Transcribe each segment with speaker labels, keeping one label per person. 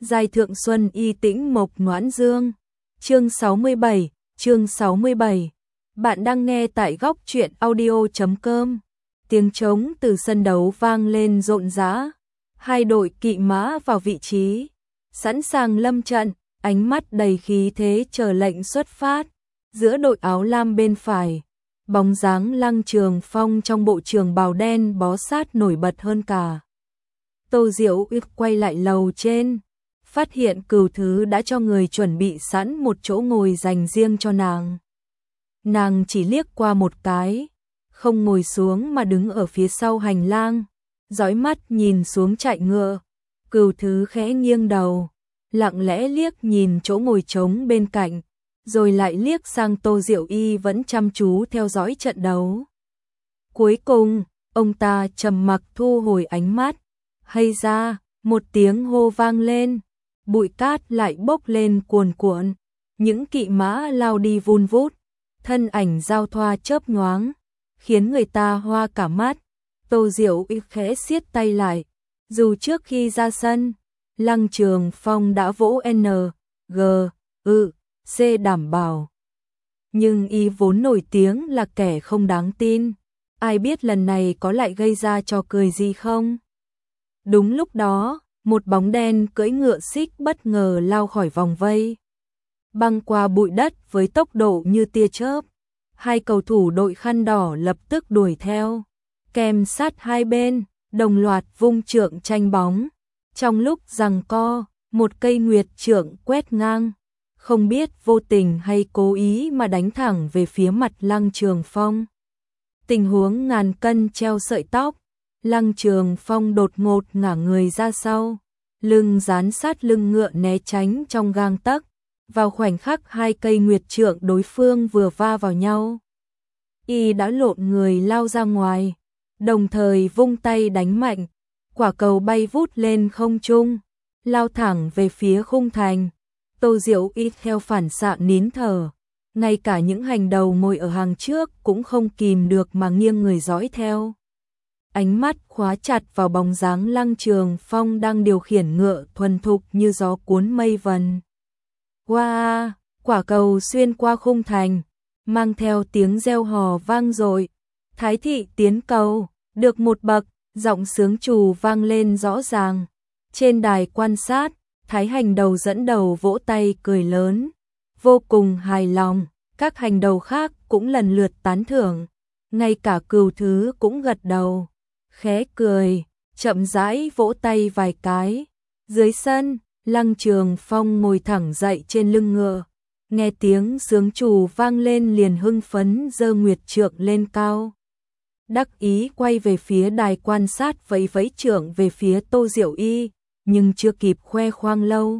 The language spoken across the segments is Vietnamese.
Speaker 1: Giai thượng xuân y tĩnh mộc noãn dương. Chương 67, chương 67. Bạn đang nghe tại góc truyện audio.com. Tiếng trống từ sân đấu vang lên rộn rã. Hai đội kỵ mã vào vị trí, sẵn sàng lâm trận, ánh mắt đầy khí thế chờ lệnh xuất phát. Giữa đội áo lam bên phải, bóng dáng Lăng Trường Phong trong bộ trường bào đen bó sát nổi bật hơn cả. Tô Diệu Uyển quay lại lầu trên, phát hiện Cửu Thứ đã cho người chuẩn bị sẵn một chỗ ngồi dành riêng cho nàng. Nàng chỉ liếc qua một cái, không ngồi xuống mà đứng ở phía sau hành lang, dõi mắt nhìn xuống chạy ngựa. Cửu Thứ khẽ nghiêng đầu, lặng lẽ liếc nhìn chỗ ngồi trống bên cạnh, rồi lại liếc sang Tô Diệu Y vẫn chăm chú theo dõi trận đấu. Cuối cùng, ông ta trầm mặc thu hồi ánh mắt. Hay ra, một tiếng hô vang lên, bụi cát lại bốc lên cuồn cuộn, những kỵ mã lao đi vun vút, thân ảnh giao thoa chớp nhoáng, khiến người ta hoa cả mắt. Tô Diệu Y khẽ siết tay lại, dù trước khi ra sân, Lăng Trường Phong đã vỗ N, G, C đảm bảo. Nhưng y vốn nổi tiếng là kẻ không đáng tin, ai biết lần này có lại gây ra trò cười gì không? Đúng lúc đó, một bóng đen cưỡi ngựa xích bất ngờ lao khỏi vòng vây, băng qua bụi đất với tốc độ như tia chớp. Hai cầu thủ đội khăn đỏ lập tức đuổi theo, kèm sát hai bên, đồng loạt vung trượng tranh bóng. Trong lúc giằng co, một cây nguyệt trượng quét ngang, không biết vô tình hay cố ý mà đánh thẳng về phía mặt Lăng Trường Phong. Tình huống ngàn cân treo sợi tóc, Lăng Trường Phong đột ngột ngả người ra sau, lưng dán sát lưng ngựa né tránh trong gang tấc. Vào khoảnh khắc hai cây nguyệt trượng đối phương vừa va vào nhau, y đã lộn người lao ra ngoài, đồng thời vung tay đánh mạnh, quả cầu bay vút lên không trung, lao thẳng về phía khung thành. Tô Diệu Y theo phản xạ nín thở, ngay cả những hành đầu ngồi ở hàng trước cũng không kìm được mà nghiêng người dõi theo. Ánh mắt khóa chặt vào bóng dáng Lăng Trường Phong đang điều khiển ngựa thuần thục như gió cuốn mây vần. Wow, quả cầu xuyên qua khung thành, mang theo tiếng reo hò vang dội. Thái thị tiến cầu, được một bậc, giọng sướng trù vang lên rõ ràng. Trên đài quan sát, Thái hành đầu dẫn đầu vỗ tay cười lớn, vô cùng hài lòng. Các hành đầu khác cũng lần lượt tán thưởng, ngay cả Cửu Thứ cũng gật đầu, khẽ cười, chậm rãi vỗ tay vài cái. Dưới sân, Lăng Trường Phong ngồi thẳng dậy trên lưng ngựa, nghe tiếng sướng trù vang lên liền hưng phấn giơ nguyệt trượng lên cao. Đắc ý quay về phía đài quan sát vẫy vẫy trượng về phía Tô Diệu Y, nhưng chưa kịp khoe khoang lâu,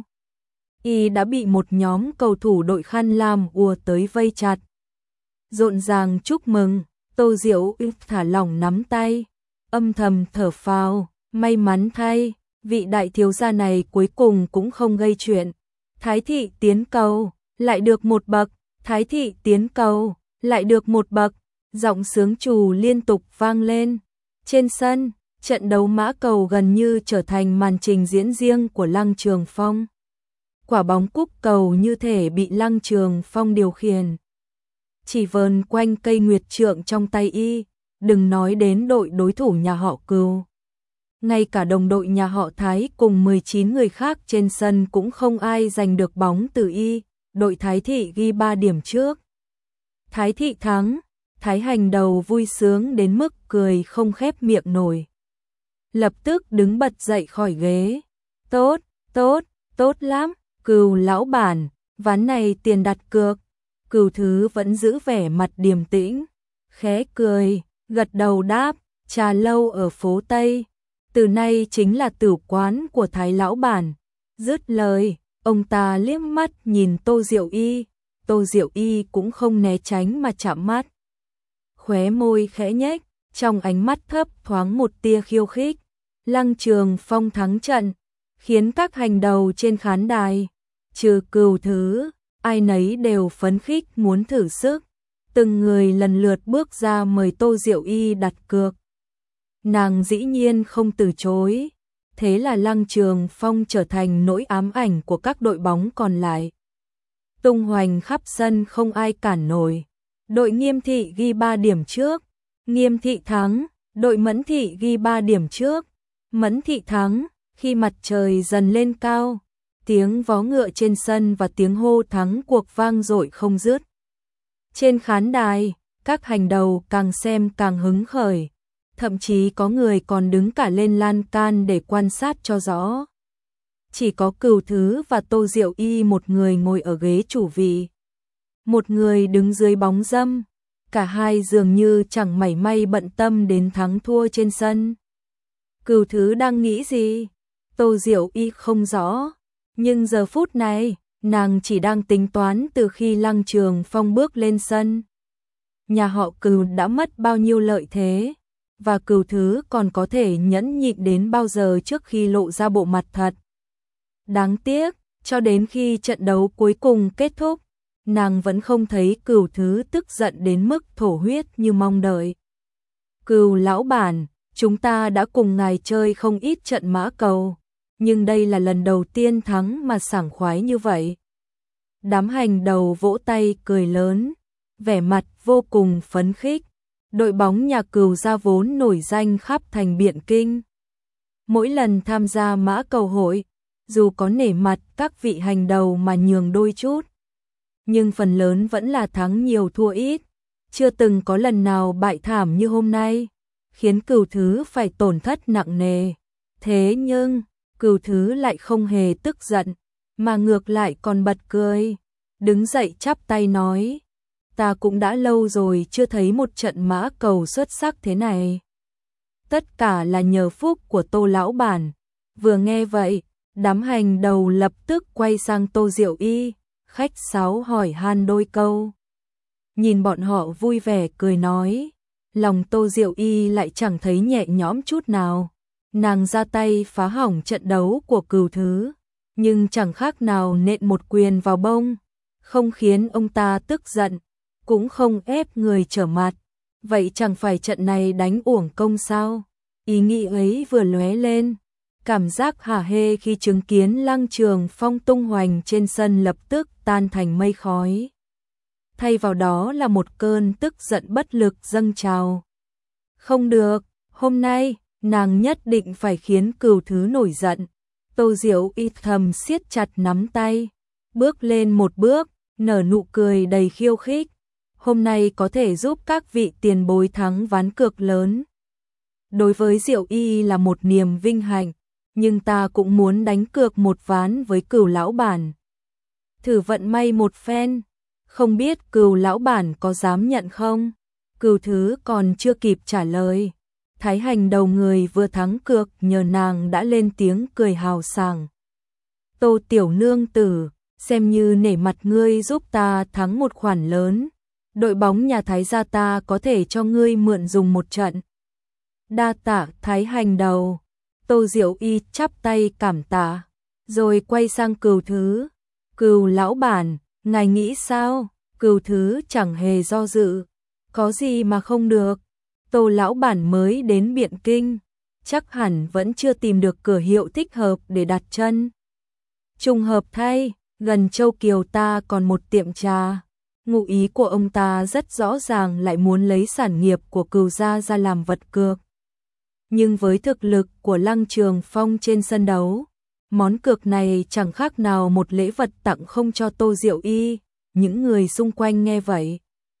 Speaker 1: y đã bị một nhóm cầu thủ đội khăn lam ùa tới vây chặt. Rộn ràng chúc mừng, Tô Diệu Y thả lỏng nắm tay, âm thầm thở phào, may mắn thay, vị đại thiếu gia này cuối cùng cũng không gây chuyện. Thái thị tiến cầu, lại được một bậc, Thái thị tiến cầu, lại được một bậc, giọng sướng trù liên tục vang lên. Trên sân, trận đấu mã cầu gần như trở thành màn trình diễn riêng của Lăng Trường Phong. Quả bóng cúc cầu như thể bị Lăng Trường Phong điều khiển, chỉ vờn quanh cây nguyệt trượng trong tay y, đừng nói đến đội đối thủ nhà họ Cừu. Ngay cả đồng đội nhà họ Thái cùng 19 người khác trên sân cũng không ai giành được bóng từ y, đội Thái thị ghi 3 điểm trước. Thái thị thắng, Thái hành đầu vui sướng đến mức cười không khép miệng nổi. Lập tức đứng bật dậy khỏi ghế. Tốt, tốt, tốt lắm, Cừu lão bản, ván này tiền đặt cược. Cửu Thứ vẫn giữ vẻ mặt điềm tĩnh, khẽ cười, gật đầu đáp, trà lâu ở phố Tây, từ nay chính là tử quán của Thái lão bản. Dứt lời, ông ta liếc mắt nhìn Tô Diệu Y, Tô Diệu Y cũng không né tránh mà chạm mắt. Khóe môi khẽ nhếch, trong ánh mắt thấp thoáng một tia khiêu khích. Lăng Trường Phong thắng trận, khiến các hành đầu trên khán đài, trừ Cửu Thứ, ai nấy đều phấn khích muốn thử sức. Từng người lần lượt bước ra mời Tô Diệu Y đặt cược. Nàng dĩ nhiên không từ chối, thế là Lăng Trường Phong trở thành nỗi ám ảnh của các đội bóng còn lại. Tung hoành khắp sân không ai cản nổi. Đội Nghiêm Thị ghi 3 điểm trước, Nghiêm Thị thắng, đội Mẫn Thị ghi 3 điểm trước, Mẫn Thị thắng. Khi mặt trời dần lên cao, tiếng vó ngựa trên sân và tiếng hô thắng cuộc vang dội không dứt. Trên khán đài, các hành đầu càng xem càng hứng khởi, thậm chí có người còn đứng cả lên lan can để quan sát cho rõ. Chỉ có Cửu Thứ và Tô Diệu Y một người ngồi ở ghế chủ vị, một người đứng dưới bóng râm, cả hai dường như chẳng mảy may bận tâm đến thắng thua trên sân. Cửu Thứ đang nghĩ gì? Tô Diệu Y không rõ, nhưng giờ phút này, nàng chỉ đang tính toán từ khi Lăng Trường Phong bước lên sân. Nhà họ Cửu đã mất bao nhiêu lợi thế, và Cửu Thứ còn có thể nhẫn nhịn đến bao giờ trước khi lộ ra bộ mặt thật. Đáng tiếc, cho đến khi trận đấu cuối cùng kết thúc, nàng vẫn không thấy Cửu Thứ tức giận đến mức thổ huyết như mong đợi. Cửu lão bản, chúng ta đã cùng ngài chơi không ít trận mã cầu, nhưng đây là lần đầu tiên thắng mà sảng khoái như vậy. Đám hành đầu vỗ tay cười lớn, vẻ mặt vô cùng phấn khích. Đội bóng nhà Cửu gia vốn nổi danh khắp thành Biện Kinh. Mỗi lần tham gia mã cầu hội, dù có nể mặt các vị hành đầu mà nhường đôi chút, nhưng phần lớn vẫn là thắng nhiều thua ít, chưa từng có lần nào bại thảm như hôm nay, khiến Cửu Thứ phải tổn thất nặng nề. Thế nhưng, Cửu Thứ lại không hề tức giận, mà ngược lại còn bật cười, đứng dậy chắp tay nói: ta cũng đã lâu rồi chưa thấy một trận mã cầu xuất sắc thế này. Tất cả là nhờ phúc của Tô lão bản. Vừa nghe vậy, đám hành đầu lập tức quay sang Tô Diệu Y, khách sáo hỏi han đôi câu. Nhìn bọn họ vui vẻ cười nói, lòng Tô Diệu Y lại chẳng thấy nhẹ nhõm chút nào. Nàng ra tay phá hỏng trận đấu của Cửu Thứ, nhưng chẳng khác nào nện một quyền vào bông, không khiến ông ta tức giận, cũng không ép người trở mặt. Vậy chẳng phải trận này đánh uổng công sao? Ý nghĩ ấy vừa lóe lên, cảm giác hả hê khi chứng kiến Lăng Trường Phong tung hoành trên sân lập tức tan thành mây khói. Thay vào đó là một cơn tức giận bất lực dâng trào. Không được, hôm nay, nàng nhất định phải khiến Cửu Thứ nổi giận. Tô Diệu Y thầm siết chặt nắm tay, bước lên một bước, nở nụ cười đầy khiêu khích. Hôm nay có thể giúp các vị tiền bối thắng ván cược lớn. Đối với Diệu Y là một niềm vinh hạnh, nhưng ta cũng muốn đánh cược một ván với Cửu lão bản. Thử vận may một phen, không biết Cửu lão bản có dám nhận không? Cửu Thứ còn chưa kịp trả lời, Thái hành đầu người vừa thắng cược nhờ nàng đã lên tiếng cười hào sảng. Tô tiểu nương tử, xem như nể mặt ngươi giúp ta thắng một khoản lớn. Đội bóng nhà Thái gia ta có thể cho ngươi mượn dùng một trận. Đa tạ Thái hành đầu. Tô Diệu Y chắp tay cảm tạ, rồi quay sang Cửu Thứ. Cửu lão bản, ngài nghĩ sao? Cửu Thứ chẳng hề do dự. Có gì mà không được? Tô lão bản mới đến Biện Kinh, chắc hẳn vẫn chưa tìm được cửa hiệu thích hợp để đặt chân. Trùng hợp thay, gần Châu Kiều ta còn một tiệm trà. Ngụ ý của ông ta rất rõ ràng, lại muốn lấy sản nghiệp của Cửu gia ra làm vật cược. Nhưng với thực lực của Lăng Trường Phong trên sân đấu, món cược này chẳng khác nào một lễ vật tặng không cho Tô Diệu Y. Những người xung quanh nghe vậy,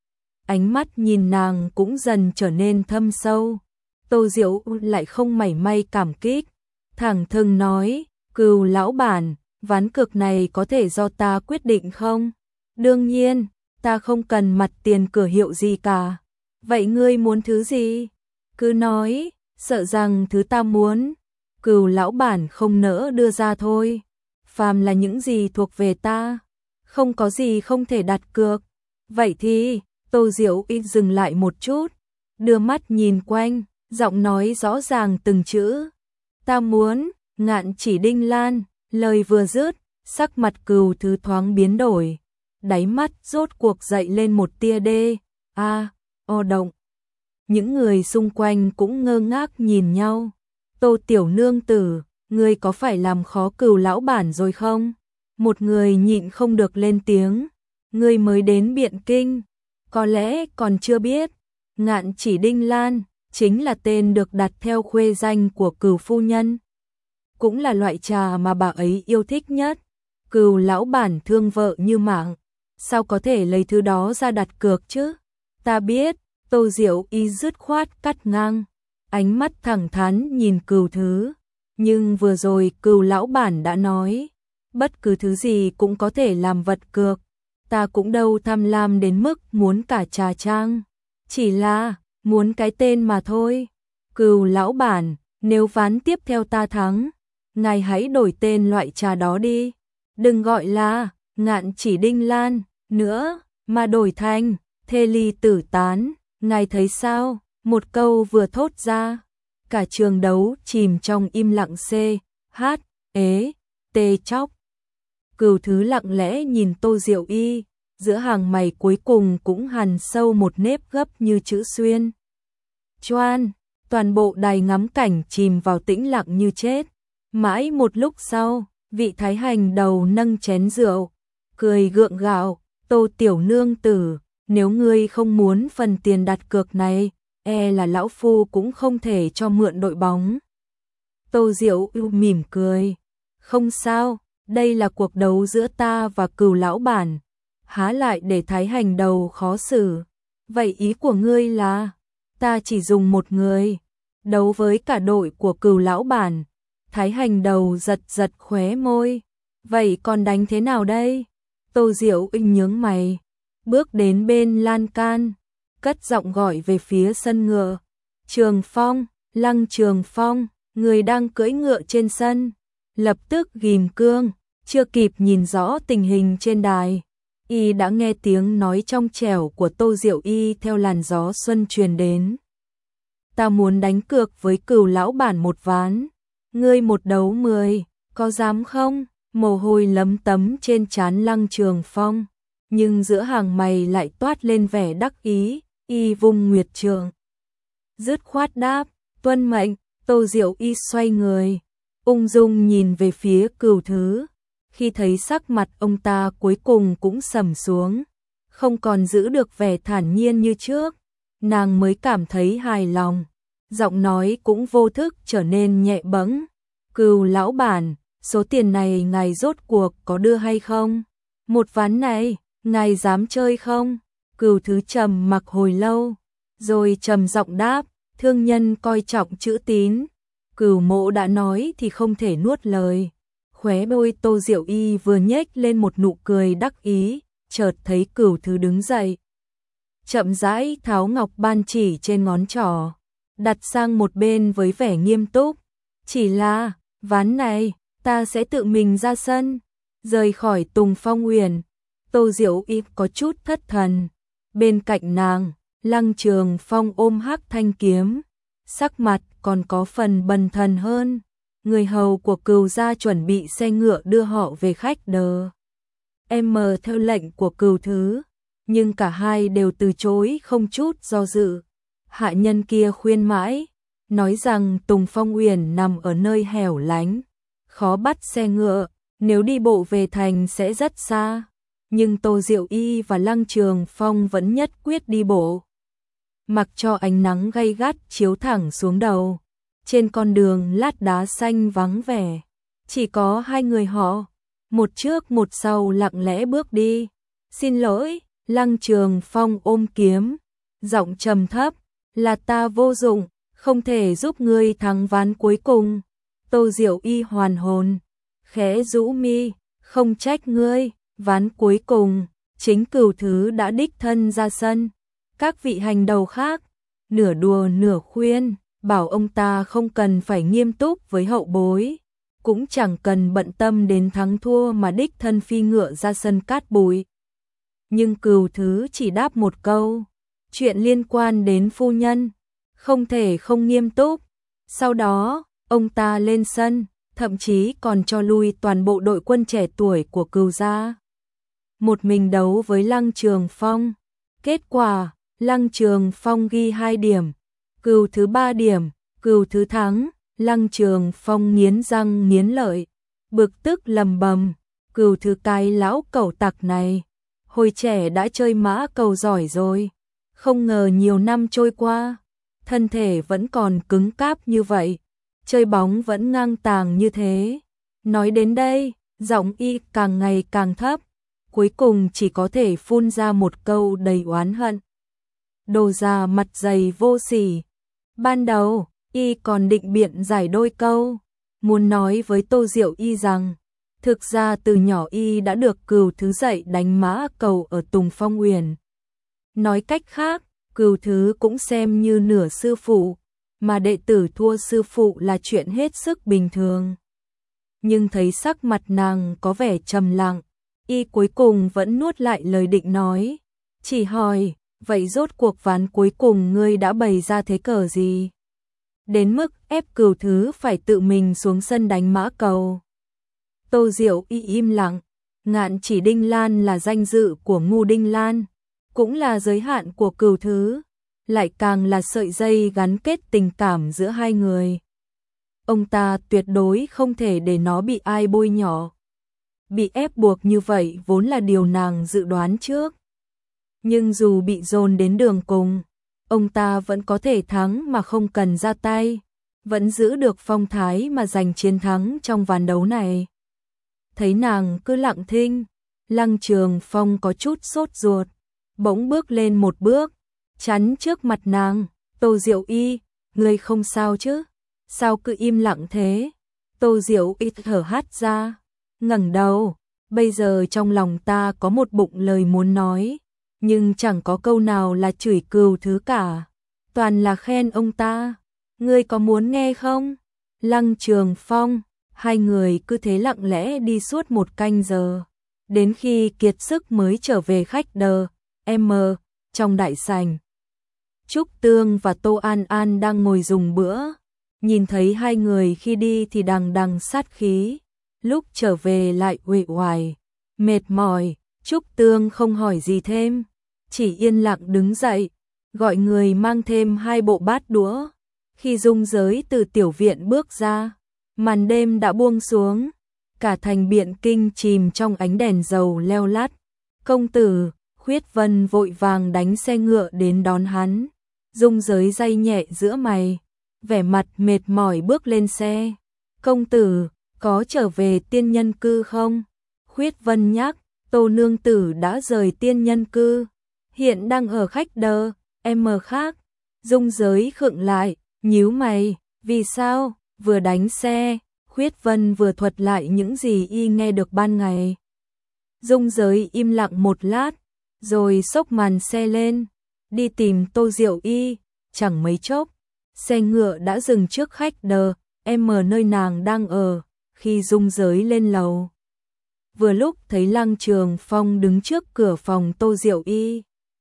Speaker 1: ánh mắt nhìn nàng cũng dần trở nên thâm sâu. Tô Diệu lại không mảy may cảm kích, thẳng thừng nói, Cửu lão bản, ván cược này có thể do ta quyết định không? Đương nhiên, ta không cần mặt tiền cửa hiệu gì cả. Vậy ngươi muốn thứ gì? Cứ nói, sợ rằng thứ ta muốn, Cửu lão bản không nỡ đưa ra thôi. Phàm là những gì thuộc về ta, không có gì không thể đặt cược. Vậy thì, Tô Diệu Y dừng lại một chút, đưa mắt nhìn quanh, giọng nói rõ ràng từng chữ. Ta muốn, Ngạn Chỉ Đinh Lan. Lời vừa dứt, sắc mặt Cửu Thứ thoáng biến đổi, đáy mắt rốt cuộc dậy lên một tia động. Những người xung quanh cũng ngơ ngác nhìn nhau. Tô tiểu nương tử, ngươi có phải làm khó Cừu lão bản rồi không? Một người nhịn không được lên tiếng, ngươi mới đến Biện Kinh, có lẽ còn chưa biết, Ngạn Chỉ Đinh Lan chính là tên được đặt theo khuê danh của Cừu phu nhân, cũng là loại trà mà bà ấy yêu thích nhất. Cừu lão bản thương vợ như mạng, sao có thể lấy thứ đó ra đặt cược chứ? Ta biết. Tô Diệu Y dứt khoát cắt ngang, ánh mắt thẳng thắn nhìn Cừu Thứ, nhưng vừa rồi Cừu lão bản đã nói, bất cứ thứ gì cũng có thể làm vật cược, ta cũng đâu tham lam đến mức muốn cả trà trang, chỉ là muốn cái tên mà thôi. Cừu lão bản, nếu ván tiếp theo ta thắng, ngài hãy đổi tên loại trà đó đi, đừng gọi là Ngạn Chỉ Đinh Lan nữa, mà đổi thành Thê Ly Tử Tán. Ngài thấy sao? Một câu vừa thốt ra, cả trường đấu chìm trong im lặng tê chóc. Cừu Thứ lặng lẽ nhìn Tô Diệu Y, giữa hàng mày cuối cùng cũng hằn sâu một nếp gấp như chữ xuyên. Choan, toàn bộ đài ngắm cảnh chìm vào tĩnh lặng như chết. Mãi một lúc sau, vị thái hành đầu nâng chén rượu, cười gượng gạo, Tô tiểu nương tử, nếu ngươi không muốn phần tiền đặt cược này, e là lão phu cũng không thể cho mượn đội bóng. Tô Diệu Y mỉm cười, không sao, đây là cuộc đấu giữa ta và Cừu lão bản, há lại để thái hành đầu khó xử. Vậy ý của ngươi là, ta chỉ dùng một người, đấu với cả đội của Cừu lão bản. Thái hành đầu giật giật khóe môi, vậy còn đánh thế nào đây? Tô Diệu Y nhướng mày, bước đến bên lan can, cất giọng gọi về phía sân ngựa. Trường Phong, Lăng Trường Phong, người đang cưỡi ngựa trên sân, lập tức ghim cương, chưa kịp nhìn rõ tình hình trên đài, y đã nghe tiếng nói trong trẻo của Tô Diệu Y theo làn gió xuân truyền đến. Ta muốn đánh cược với Cừu lão bản một ván, ngươi một đấu 10, có dám không? Mồ hôi lấm tấm trên trán Lăng Trường Phong, nhưng giữa hàng mày lại toát lên vẻ đắc ý, y vung nguyệt trường. Dứt khoát đáp, tuân mệnh. Tô Diệu Y xoay người, ung dung nhìn về phía Cừu Thứ, khi thấy sắc mặt ông ta cuối cùng cũng sầm xuống, không còn giữ được vẻ thản nhiên như trước, nàng mới cảm thấy hài lòng, giọng nói cũng vô thức trở nên nhẹ bẫng. Cừu lão bản, số tiền này ngài rốt cuộc có đưa hay không? Một ván này, ngài dám chơi không? Cừu Thứ trầm mặc hồi lâu, rồi trầm giọng đáp, thương nhân coi trọng chữ tín. Cừu mỗ đã nói thì không thể nuốt lời. Khóe môi Tô Diệu Y vừa nhếch lên một nụ cười đắc ý, chợt thấy Cừu Thứ đứng dậy, chậm rãi tháo ngọc ban chỉ trên ngón trỏ, đặt sang một bên với vẻ nghiêm túc. Chỉ là, ván này, ta sẽ tự mình ra sân. Rời khỏi Tùng Phong Uyển, Tô Diệu Y có chút thất thần. Bên cạnh nàng, Lăng Trường Phong ôm hắc thanh kiếm, sắc mặt còn có phần bần thần hơn. Người hầu của Cừu gia chuẩn bị xe ngựa đưa họ về khách đờ. Em theo lệnh của Cừu Thứ, nhưng cả hai đều từ chối không chút do dự. Hạ nhân kia khuyên mãi, nói rằng Tùng Phong Uyển nằm ở nơi hẻo lánh, khó bắt xe ngựa, nếu đi bộ về thành sẽ rất xa. Nhưng Tô Diệu Y và Lăng Trường Phong vẫn nhất quyết đi bộ. Mặc cho ánh nắng gay gắt chiếu thẳng xuống đầu, trên con đường lát đá xanh vắng vẻ, chỉ có hai người họ, một trước một sau lặng lẽ bước đi. Xin lỗi, Lăng Trường Phong ôm kiếm, giọng trầm thấp, là ta vô dụng, không thể giúp ngươi thắng ván cuối cùng. Tô Diệu Y hoàn hồn, khẽ rũ mi, không trách ngươi, ván cuối cùng, chính Cừu Thứ đã đích thân ra sân. Các vị hành đầu khác, nửa đùa nửa khuyên, bảo ông ta không cần phải nghiêm túc với hậu bối, cũng chẳng cần bận tâm đến thắng thua mà đích thân phi ngựa ra sân cát bụi. Nhưng Cừu Thứ chỉ đáp một câu, chuyện liên quan đến phu nhân, không thể không nghiêm túc. Sau đó, ông ta lên sân, thậm chí còn cho lui toàn bộ đội quân trẻ tuổi của Cừu gia. Một mình đấu với Lăng Trường Phong. Kết quả, Lăng Trường Phong ghi 2 điểm, Cừu Thứ 3 điểm, Cừu Thứ thắng. Lăng Trường Phong nghiến răng nghiến lợi, bực tức lầm bầm, Cửu Thứ cái lão cẩu tặc này, hồi trẻ đã chơi mã cầu giỏi rồi, không ngờ nhiều năm trôi qua, thân thể vẫn còn cứng cáp như vậy, chơi bóng vẫn ngang tàng như thế. Nói đến đây, giọng y càng ngày càng thấp, cuối cùng chỉ có thể phun ra một câu đầy oán hận. Đồ già mặt dày vô sỉ. Ban đầu, y còn định biện giải đôi câu, muốn nói với Tô Diệu Y rằng, thực ra từ nhỏ y đã được Cửu Thứ dạy đánh mã cầu ở Tùng Phong Uyển. Nói cách khác, Cửu Thứ cũng xem như nửa sư phụ, mà đệ tử thua sư phụ là chuyện hết sức bình thường. Nhưng thấy sắc mặt nàng có vẻ trầm lặng, y cuối cùng vẫn nuốt lại lời định nói, chỉ hỏi, vậy rốt cuộc ván cuối cùng ngươi đã bày ra thế cờ gì? Đến mức ép Cửu Thứ phải tự mình xuống sân đánh mã cầu. Tô Diệu Y im lặng, Ngạn Chỉ Đinh Lan là danh dự của Ngu Đinh Lan, cũng là giới hạn của Cửu Thứ, lại càng là sợi dây gắn kết tình cảm giữa hai người. Ông ta tuyệt đối không thể để nó bị ai bôi nhọ. Bị ép buộc như vậy vốn là điều nàng dự đoán trước. Nhưng dù bị dồn đến đường cùng, ông ta vẫn có thể thắng mà không cần ra tay, vẫn giữ được phong thái mà giành chiến thắng trong ván đấu này. Thấy nàng cứ lặng thinh, Lăng Trường Phong có chút sốt ruột, bỗng bước lên một bước, chắn trước mặt nàng, Tô Diệu Y, ngươi không sao chứ? Sao cứ im lặng thế? Tô Diệu Y thở hắt ra, ngẩng đầu, bây giờ trong lòng ta có một bụng lời muốn nói, nhưng chẳng có câu nào là chửi Cửu Thứ cả, toàn là khen ông ta. Ngươi có muốn nghe không? Lăng Trường Phong, hai người cứ thế lặng lẽ đi suốt một canh giờ, đến khi kiệt sức mới trở về khách đờ, trong đại sảnh. Trúc Tương và Tô An An đang ngồi dùng bữa, nhìn thấy hai người khi đi thì đằng đằng sát khí, lúc trở về lại uể oải, mệt mỏi. Trúc Tương không hỏi gì thêm, chỉ yên lặng đứng dậy, gọi người mang thêm 2 bộ bát đũa. Khi Dung Giới từ tiểu viện bước ra, màn đêm đã buông xuống, cả thành Biện Kinh chìm trong ánh đèn dầu leo lắt. Công tử, Khuyết Vân vội vàng đánh xe ngựa đến đón hắn. Dung Giới day nhẹ giữa mày, vẻ mặt mệt mỏi bước lên xe. Công tử, có trở về tiên nhân cư không? Khuyết Vân nhắc, Tô nương tử đã rời tiên nhân cư, hiện đang ở khách đờ, khác. Dung Giới khựng lại, nhíu mày, vì sao? Vừa đánh xe, Khuyết Vân vừa thuật lại những gì y nghe được ban ngày. Dung Giới im lặng một lát, rồi xốc màn xe lên, đi tìm Tô Diệu Y. Chẳng mấy chốc, xe ngựa đã dừng trước khách đờ, nơi nàng đang ở. Khi Dung Giới lên lầu, vừa lúc thấy Lăng Trường Phong đứng trước cửa phòng Tô Diệu Y,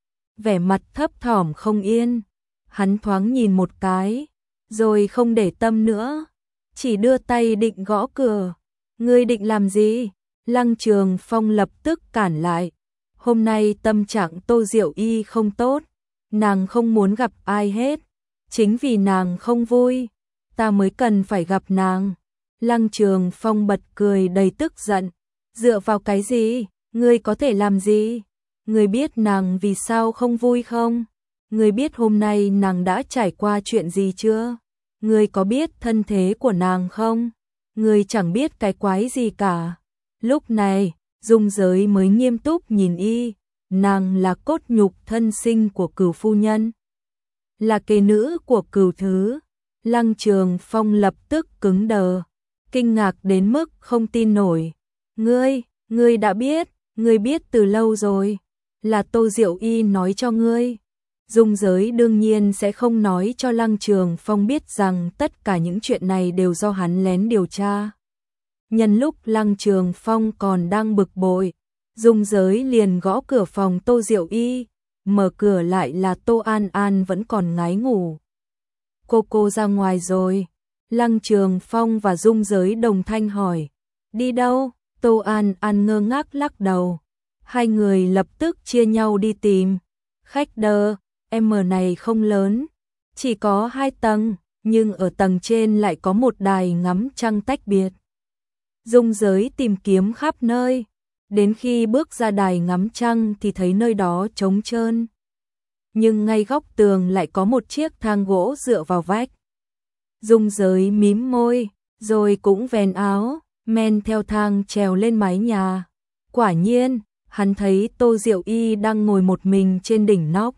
Speaker 1: vẻ mặt thấp thỏm không yên. Hắn thoáng nhìn một cái, rồi không để tâm nữa, chỉ đưa tay định gõ cửa. Ngươi định làm gì? Lăng Trường Phong lập tức cản lại. Hôm nay tâm trạng Tô Diệu Y không tốt, nàng không muốn gặp ai hết, chính vì nàng không vui, ta mới cần phải gặp nàng. Lăng Trường Phong bật cười đầy tức giận, dựa vào cái gì? Ngươi có thể làm gì? Ngươi biết nàng vì sao không vui không? Ngươi biết hôm nay nàng đã trải qua chuyện gì chưa? Ngươi có biết thân thế của nàng không? Ngươi chẳng biết cái quái gì cả. Lúc này, Dung Giới mới nghiêm túc nhìn y, nàng là cốt nhục thân sinh của Cửu phu nhân, là kế nữ của Cửu Thứ. Lăng Trường Phong lập tức cứng đờ, kinh ngạc đến mức không tin nổi. Ngươi đã biết, ngươi biết từ lâu rồi, là Tô Diệu Y nói cho ngươi. Dung Giới đương nhiên sẽ không nói cho Lăng Trường Phong biết rằng tất cả những chuyện này đều do hắn lén điều tra. Nhân lúc Lăng Trường Phong còn đang bực bội, Dung Giới liền gõ cửa phòng Tô Diệu Y, mở cửa lại là Tô An An vẫn còn ngái ngủ. Cô ra ngoài rồi. Lăng Trường Phong và Dung Giới đồng thanh hỏi. Đi đâu? Tô An An ngơ ngác lắc đầu. Hai người lập tức chia nhau đi tìm. Khách đờ, này không lớn, chỉ có 2 tầng, nhưng ở tầng trên lại có một đài ngắm trăng tách biệt. Dung Giới tìm kiếm khắp nơi, đến khi bước ra đài ngắm trăng thì thấy nơi đó trống trơn. Nhưng ngay góc tường lại có một chiếc thang gỗ dựa vào vách. Dung Giới mím môi, rồi cũng vén áo, men theo thang trèo lên mái nhà. Quả nhiên, hắn thấy Tô Diệu Y đang ngồi một mình trên đỉnh nóc.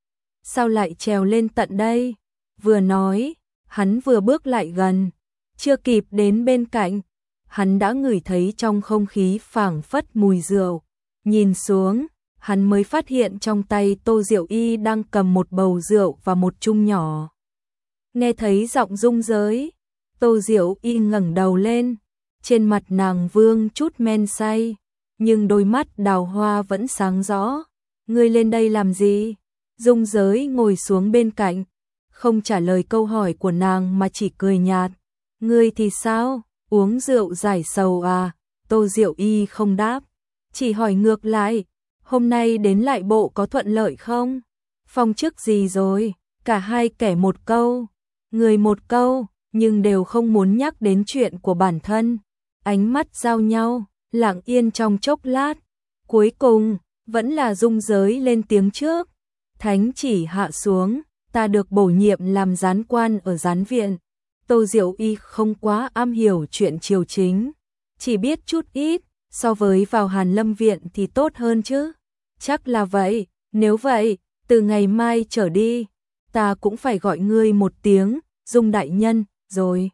Speaker 1: Sao lại trèo lên tận đây? Vừa nói, hắn vừa bước lại gần, chưa kịp đến bên cạnh, hắn đã ngửi thấy trong không khí phảng phất mùi rượu. Nhìn xuống, hắn mới phát hiện trong tay Tô Diệu Y đang cầm một bầu rượu và một chung nhỏ. Nghe thấy giọng Dung Giới, Tô Diệu Y ngẩng đầu lên, trên mặt nàng vương chút men say, nhưng đôi mắt đào hoa vẫn sáng rõ. Ngươi lên đây làm gì? Dung Giới ngồi xuống bên cạnh, không trả lời câu hỏi của nàng mà chỉ cười nhạt. Ngươi thì sao? Uống rượu giải sầu à? Tô Diệu Y không đáp, chỉ hỏi ngược lại, hôm nay đến lại bộ có thuận lợi không? Phong chức gì rồi? Cả hai kể một câu, người một câu, nhưng đều không muốn nhắc đến chuyện của bản thân. Ánh mắt giao nhau, lặng yên trong chốc lát. Cuối cùng, vẫn là Dung Giới lên tiếng trước. Thánh chỉ hạ xuống, ta được bổ nhiệm làm gián quan ở gián viện. Tô Diệu Y không quá am hiểu chuyện triều chính, chỉ biết chút ít, so với vào Hàn Lâm viện thì tốt hơn chứ. Chắc là vậy, nếu vậy, từ ngày mai trở đi, ta cũng phải gọi ngươi một tiếng, Dung đại nhân, rồi.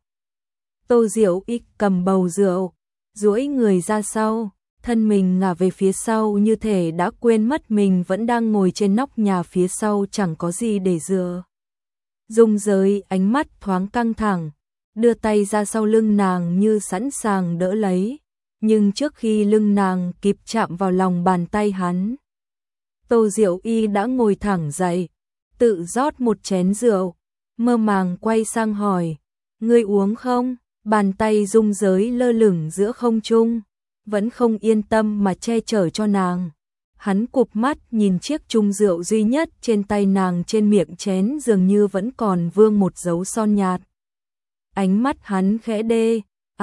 Speaker 1: Tô Diệu Y cầm bầu rượu, duỗi người ra sau, thân mình ngả về phía sau như thể đã quên mất mình vẫn đang ngồi trên nóc nhà phía sau chẳng có gì để dựa. Dung Giới ánh mắt thoáng căng thẳng, đưa tay ra sau lưng nàng như sẵn sàng đỡ lấy, nhưng trước khi lưng nàng kịp chạm vào lòng bàn tay hắn, Tô Diệu Y đã ngồi thẳng dậy, tự rót một chén rượu, mơ màng quay sang hỏi, ngươi uống không? Bàn tay Dung Giới lơ lửng giữa không trung, vẫn không yên tâm mà che chở cho nàng. Hắn cụp mắt nhìn chiếc chung rượu duy nhất trên tay nàng, trên miệng chén dường như vẫn còn vương một dấu son nhạt. Ánh mắt hắn khẽ đê,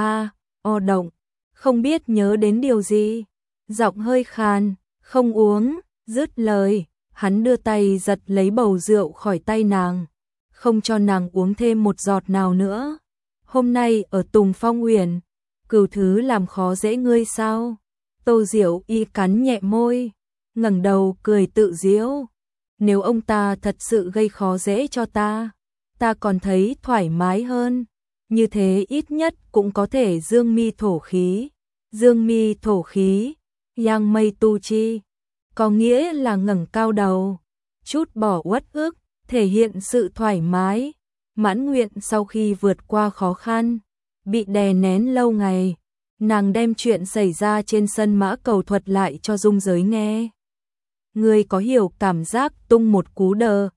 Speaker 1: o động, không biết nhớ đến điều gì. Giọng hơi khàn, không uống, dứt lời, hắn đưa tay giật lấy bầu rượu khỏi tay nàng, không cho nàng uống thêm một giọt nào nữa. Hôm nay ở Tùng Phong Uyển, Cửu Thứ làm khó dễ ngươi sao? Tô Diệu Y cắn nhẹ môi, ngẩng đầu cười tự giễu. Nếu ông ta thật sự gây khó dễ cho ta còn thấy thoải mái hơn. Như thế ít nhất cũng có thể dương mi thổ khí. Dương mi thổ khí, yang mây tu chi, có nghĩa là ngẩng cao đầu, chút bỏ uất ức, thể hiện sự thoải mái, mãn nguyện sau khi vượt qua khó khăn, bị đè nén lâu ngày. Nàng đem chuyện xảy ra trên sân mã cầu thuật lại cho Dung Giới nghe. Ngươi có hiểu cảm giác tung một cú đờ,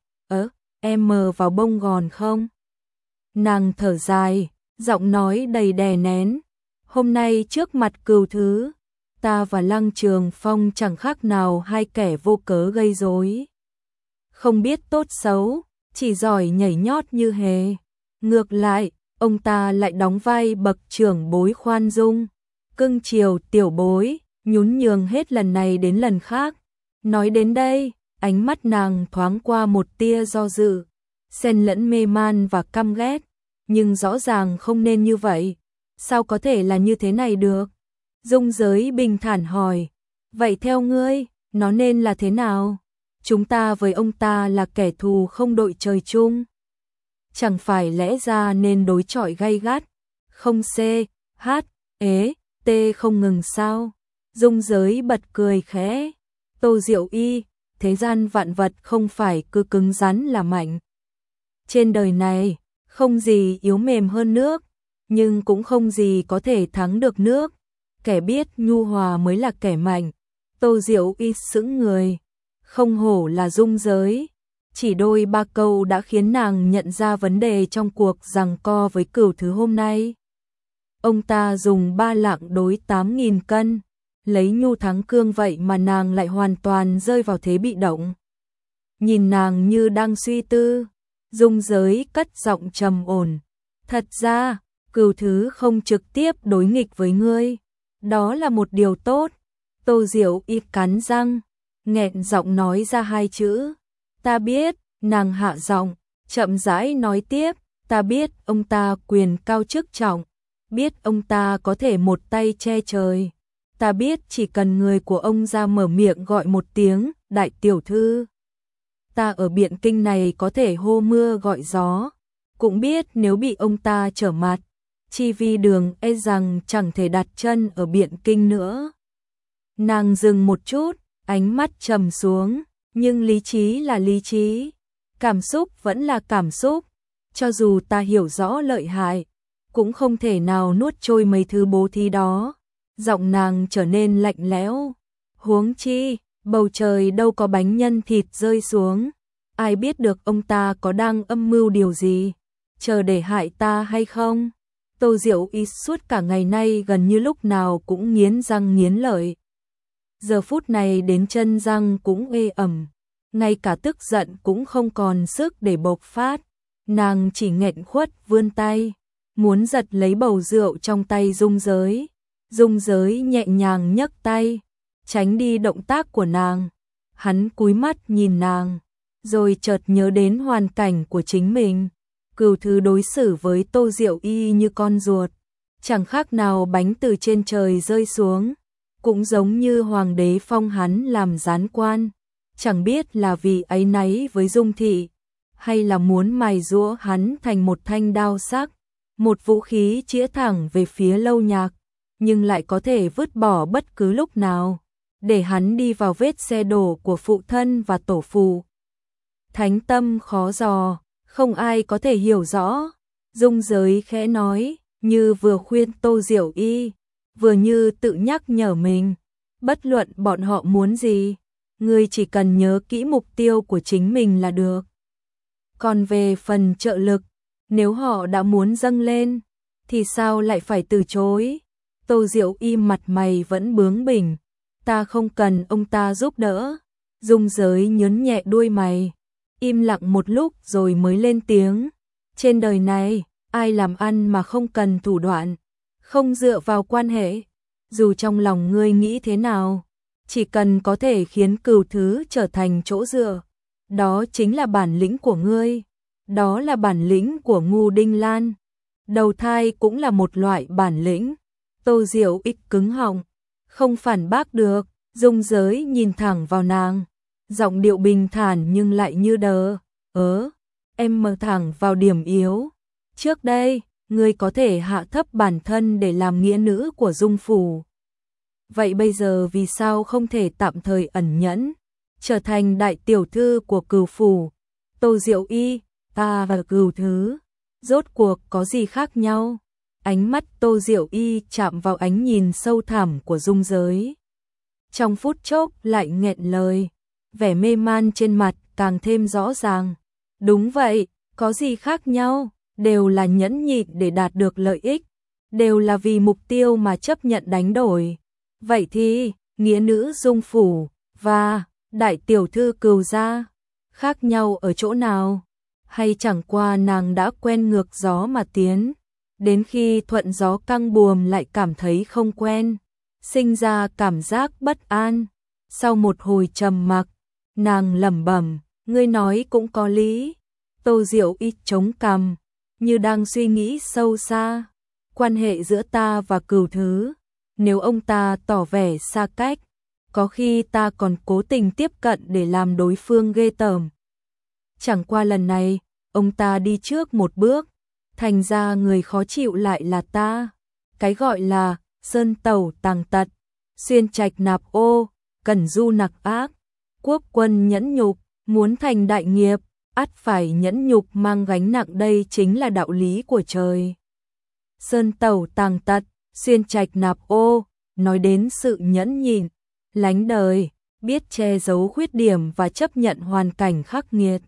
Speaker 1: em mờ vào bông gòn không? Nàng thở dài, giọng nói đầy đè nén. Hôm nay trước mặt Cửu Thứ, ta và Lăng Trường Phong chẳng khác nào hai kẻ vô cớ gây rối. Không biết tốt xấu, chỉ giỏi nhảy nhót như hề. Ngược lại, ông ta lại đóng vai bậc trưởng bối khoan dung, cưng chiều tiểu bối, nhún nhường hết lần này đến lần khác. Nói đến đây, ánh mắt nàng thoáng qua một tia do dự, xen lẫn mê man và căm ghét, nhưng rõ ràng không nên như vậy. Sao có thể là như thế này được? Dung Giới bình thản hỏi, vậy theo ngươi, nó nên là thế nào? Chúng ta với ông ta là kẻ thù không đội trời chung. Chẳng phải lẽ ra nên đối chọi gay gắt, không c, h, t không ngừng sao? Dung Giới bật cười khẽ. Tô Diệu Y, thế gian vạn vật không phải cứ cứng rắn là mạnh. Trên đời này, không gì yếu mềm hơn nước, nhưng cũng không gì có thể thắng được nước. Kẻ biết nhu hòa mới là kẻ mạnh. Tô Diệu Y sững người, không hổ là Dung Giới. Chỉ đôi ba câu đã khiến nàng nhận ra vấn đề trong cuộc giằng co với Cửu Thứ hôm nay. Ông ta dùng 3 lạng đối 8.000 cân, lấy nhu thắng cương, vậy mà nàng lại hoàn toàn rơi vào thế bị động. Nhìn nàng như đang suy tư, Dung Giới cất giọng trầm ổn. Thật ra, Cửu Thứ không trực tiếp đối nghịch với ngươi. Đó là một điều tốt. Tô Diệu Y cắn răng, nghẹn giọng nói ra hai chữ. Ta biết, nàng hạ giọng, chậm rãi nói tiếp. Ta biết ông ta quyền cao chức trọng. Biết ông ta có thể một tay che trời. Ta biết chỉ cần người của ông ra mở miệng gọi một tiếng, đại tiểu thư. Ta ở Biện Kinh này có thể hô mưa gọi gió. Cũng biết nếu bị ông ta trở mặt, Chi Vi Đường e rằng chẳng thể đặt chân ở Biện Kinh nữa. Nàng dừng một chút, ánh mắt trầm xuống, nhưng lý trí là lý trí, cảm xúc vẫn là cảm xúc. Cho dù ta hiểu rõ lợi hại, cũng không thể nào nuốt trôi mấy thứ bố thí đó. Giọng nàng trở nên lạnh lẽo. Huống chi, bầu trời đâu có bánh nhân thịt rơi xuống. Ai biết được ông ta có đang âm mưu điều gì, chờ để hại ta hay không? Tô Diệu Y suốt cả ngày nay gần như lúc nào cũng nghiến răng nghiến lợi. Giờ phút này đến chân răng cũng ê ẩm, ngay cả tức giận cũng không còn sức để bộc phát. Nàng chỉ nghẹn khuất vươn tay, muốn giật lấy bầu rượu trong tay Dung Giới. Dung Giới nhẹ nhàng nhấc tay, tránh đi động tác của nàng. Hắn cúi mắt nhìn nàng, rồi chợt nhớ đến hoàn cảnh của chính mình. Cửu Thứ đối xử với Tô Diệu Y như con ruột, chẳng khác nào bánh từ trên trời rơi xuống, cũng giống như hoàng đế phong hắn làm gián quan. Chẳng biết là vì áy náy với Dung thị, hay là muốn mài giũa hắn thành một thanh đao sắc, một vũ khí chĩa thẳng về phía Lâu Nhạc, nhưng lại có thể vứt bỏ bất cứ lúc nào, để hắn đi vào vết xe đổ của phụ thân và tổ phụ. Thánh tâm khó dò, không ai có thể hiểu rõ. Dung Giới khẽ nói, như vừa khuyên Tô Diệu Y, vừa như tự nhắc nhở mình. Bất luận bọn họ muốn gì, ngươi chỉ cần nhớ kỹ mục tiêu của chính mình là được. Còn về phần trợ lực, nếu họ đã muốn dâng lên, thì sao lại phải từ chối? Tô Diệu Y mặt mày vẫn bướng bỉnh. Ta không cần ông ta giúp đỡ. Dung Giới nhớn nhẹ đuôi mày, im lặng một lúc rồi mới lên tiếng. Trên đời này, ai làm ăn mà không cần thủ đoạn, không dựa vào quan hệ. Dù trong lòng ngươi nghĩ thế nào, chỉ cần có thể khiến Cửu Thứ trở thành chỗ dựa, đó chính là bản lĩnh của ngươi. Đó là bản lĩnh của Ngu Đinh Lan. Đầu thai cũng là một loại bản lĩnh. Tô Diệu Y cứng họng, không phản bác được. Dung Giới nhìn thẳng vào nàng, giọng điệu bình thản nhưng lại như đờ. Em mở thẳng vào điểm yếu. Trước đây, ngươi có thể hạ thấp bản thân để làm nghĩa nữ của Dung phủ. Vậy bây giờ vì sao không thể tạm thời ẩn nhẫn, trở thành đại tiểu thư của Cửu phủ? Tô Diệu Y, ta và Cửu Thứ, rốt cuộc có gì khác nhau? Ánh mắt Tô Diệu Y chạm vào ánh nhìn sâu thẳm của Dung Giới. Trong phút chốc lại nghẹn lời, vẻ mê man trên mặt càng thêm rõ ràng. Đúng vậy, có gì khác nhau, đều là nhẫn nhịn để đạt được lợi ích, đều là vì mục tiêu mà chấp nhận đánh đổi. Vậy thì, nghĩa nữ Dung phủ và đại tiểu thư Cửu gia khác nhau ở chỗ nào? Hay chẳng qua nàng đã quen ngược gió mà tiến, đến khi thuận gió căng buồm lại cảm thấy không quen, sinh ra cảm giác bất an. Sau một hồi trầm mặc, nàng lẩm bẩm, ngươi nói cũng có lý. Tô Diệu Y chống cằm, như đang suy nghĩ sâu xa. Quan hệ giữa ta và Cửu Thứ, nếu ông ta tỏ vẻ xa cách, có khi ta còn cố tình tiếp cận để làm đối phương ghê tởm. Chẳng qua lần này, ông ta đi trước một bước, thành ra người khó chịu lại là ta. Cái gọi là sơn tẩu tàng tật, xuyên trạch nạp ô, cẩn du nặc ác, quốc quân nhẫn nhục, muốn thành đại nghiệp, ắt phải nhẫn nhục mang gánh nặng, đây chính là đạo lý của trời. Sơn tẩu tàng tật, xuyên trạch nạp ô, nói đến sự nhẫn nhịn, lánh đời, biết che giấu khuyết điểm và chấp nhận hoàn cảnh khắc nghiệt.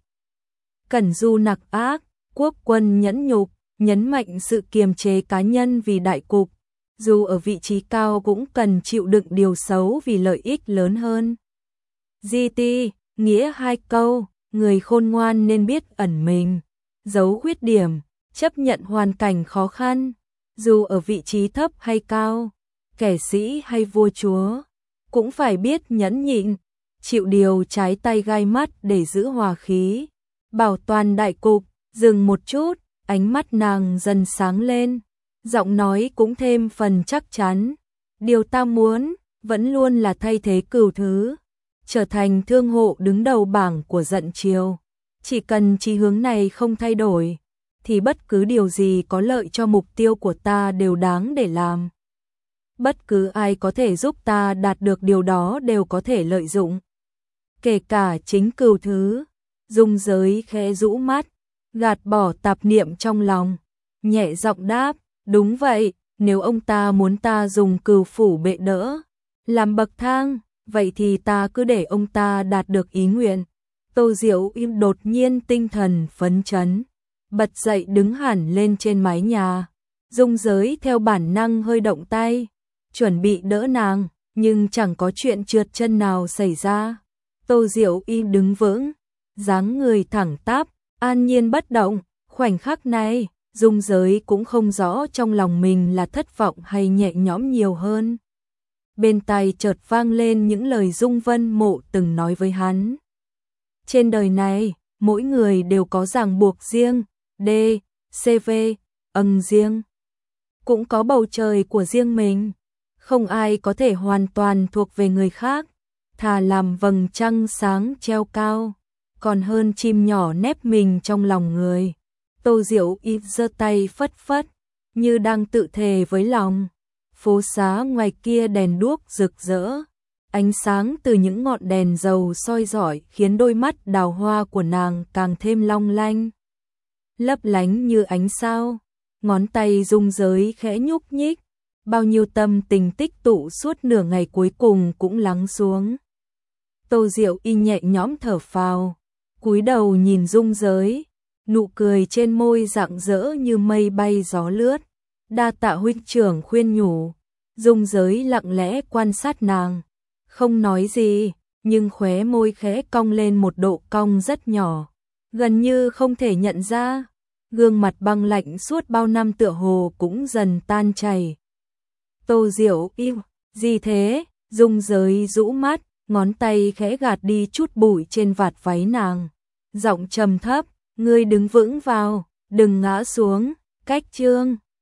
Speaker 1: Cẩn du nặc ác, quốc quân nhẫn nhục, nhấn mạnh sự kiềm chế cá nhân vì đại cục, dù ở vị trí cao cũng cần chịu đựng điều xấu vì lợi ích lớn hơn. GT, nghĩa hai câu, người khôn ngoan nên biết ẩn mình, giấu khuyết điểm, chấp nhận hoàn cảnh khó khăn, dù ở vị trí thấp hay cao, kẻ sĩ hay vua chúa, cũng phải biết nhẫn nhịn, chịu điều trái tay gai mắt để giữ hòa khí, bảo toàn đại cục. Dừng một chút, ánh mắt nàng dần sáng lên, giọng nói cũng thêm phần chắc chắn. Điều ta muốn vẫn luôn là thay thế Cửu Thứ, trở thành thương hộ đứng đầu bảng của Dận Triều. Chỉ cần chí hướng này không thay đổi, thì bất cứ điều gì có lợi cho mục tiêu của ta đều đáng để làm. Bất cứ ai có thể giúp ta đạt được điều đó đều có thể lợi dụng. Kể cả chính Cửu Thứ. Dung Giới khẽ rũ mắt, gạt bỏ tạp niệm trong lòng, nhẹ giọng đáp, đúng vậy, nếu ông ta muốn ta dùng Cửu Phủ bệ đỡ, làm bậc thang, vậy thì ta cứ để ông ta đạt được ý nguyện. Tô Diệu im đột nhiên tinh thần phấn chấn, bật dậy đứng hẳn lên trên mái nhà. Dung Giới theo bản năng hơi động tay, chuẩn bị đỡ nàng, nhưng chẳng có chuyện trượt chân nào xảy ra. Tô Diệu im đứng vững, dáng người thẳng tắp, an nhiên bất động. Khoảnh khắc này, Dung Giới cũng không rõ trong lòng mình là thất vọng hay nhẹ nhõm nhiều hơn. Bên tai chợt vang lên những lời Dung Vân Mộ từng nói với hắn. Trên đời này, mỗi người đều có ràng buộc riêng, CV, riêng. Cũng có bầu trời của riêng mình. Không ai có thể hoàn toàn thuộc về người khác. Thà làm vầng trăng sáng treo cao, còn hơn chim nhỏ nép mình trong lòng người. Tô Diệu ít giơ tay phất phất, như đang tự thề với lòng. Phố xá ngoài kia đèn đuốc rực rỡ, ánh sáng từ những ngọn đèn dầu soi rọi khiến đôi mắt đào hoa của nàng càng thêm long lanh, lấp lánh như ánh sao. Ngón tay Dung Giới khẽ nhúc nhích, bao nhiêu tâm tình tích tụ suốt nửa ngày cuối cùng cũng lắng xuống. Tô Diệu y nhẹ nhõm thở phào, cúi đầu nhìn Dung Giới, nụ cười trên môi rạng rỡ như mây bay gió lướt. Đa tạ huynh trưởng khuyên nhủ. Dung Giới lặng lẽ quan sát nàng, không nói gì, nhưng khóe môi khẽ cong lên một độ cong rất nhỏ, gần như không thể nhận ra. Gương mặt băng lạnh suốt bao năm tựa hồ cũng dần tan chảy. Tô Diệu im, gì thế? Dung Giới rũ mắt, ngón tay khẽ gạt đi chút bụi trên vạt váy nàng. Giọng trầm thấp, ngươi đứng vững vào, đừng ngã xuống. Cách chương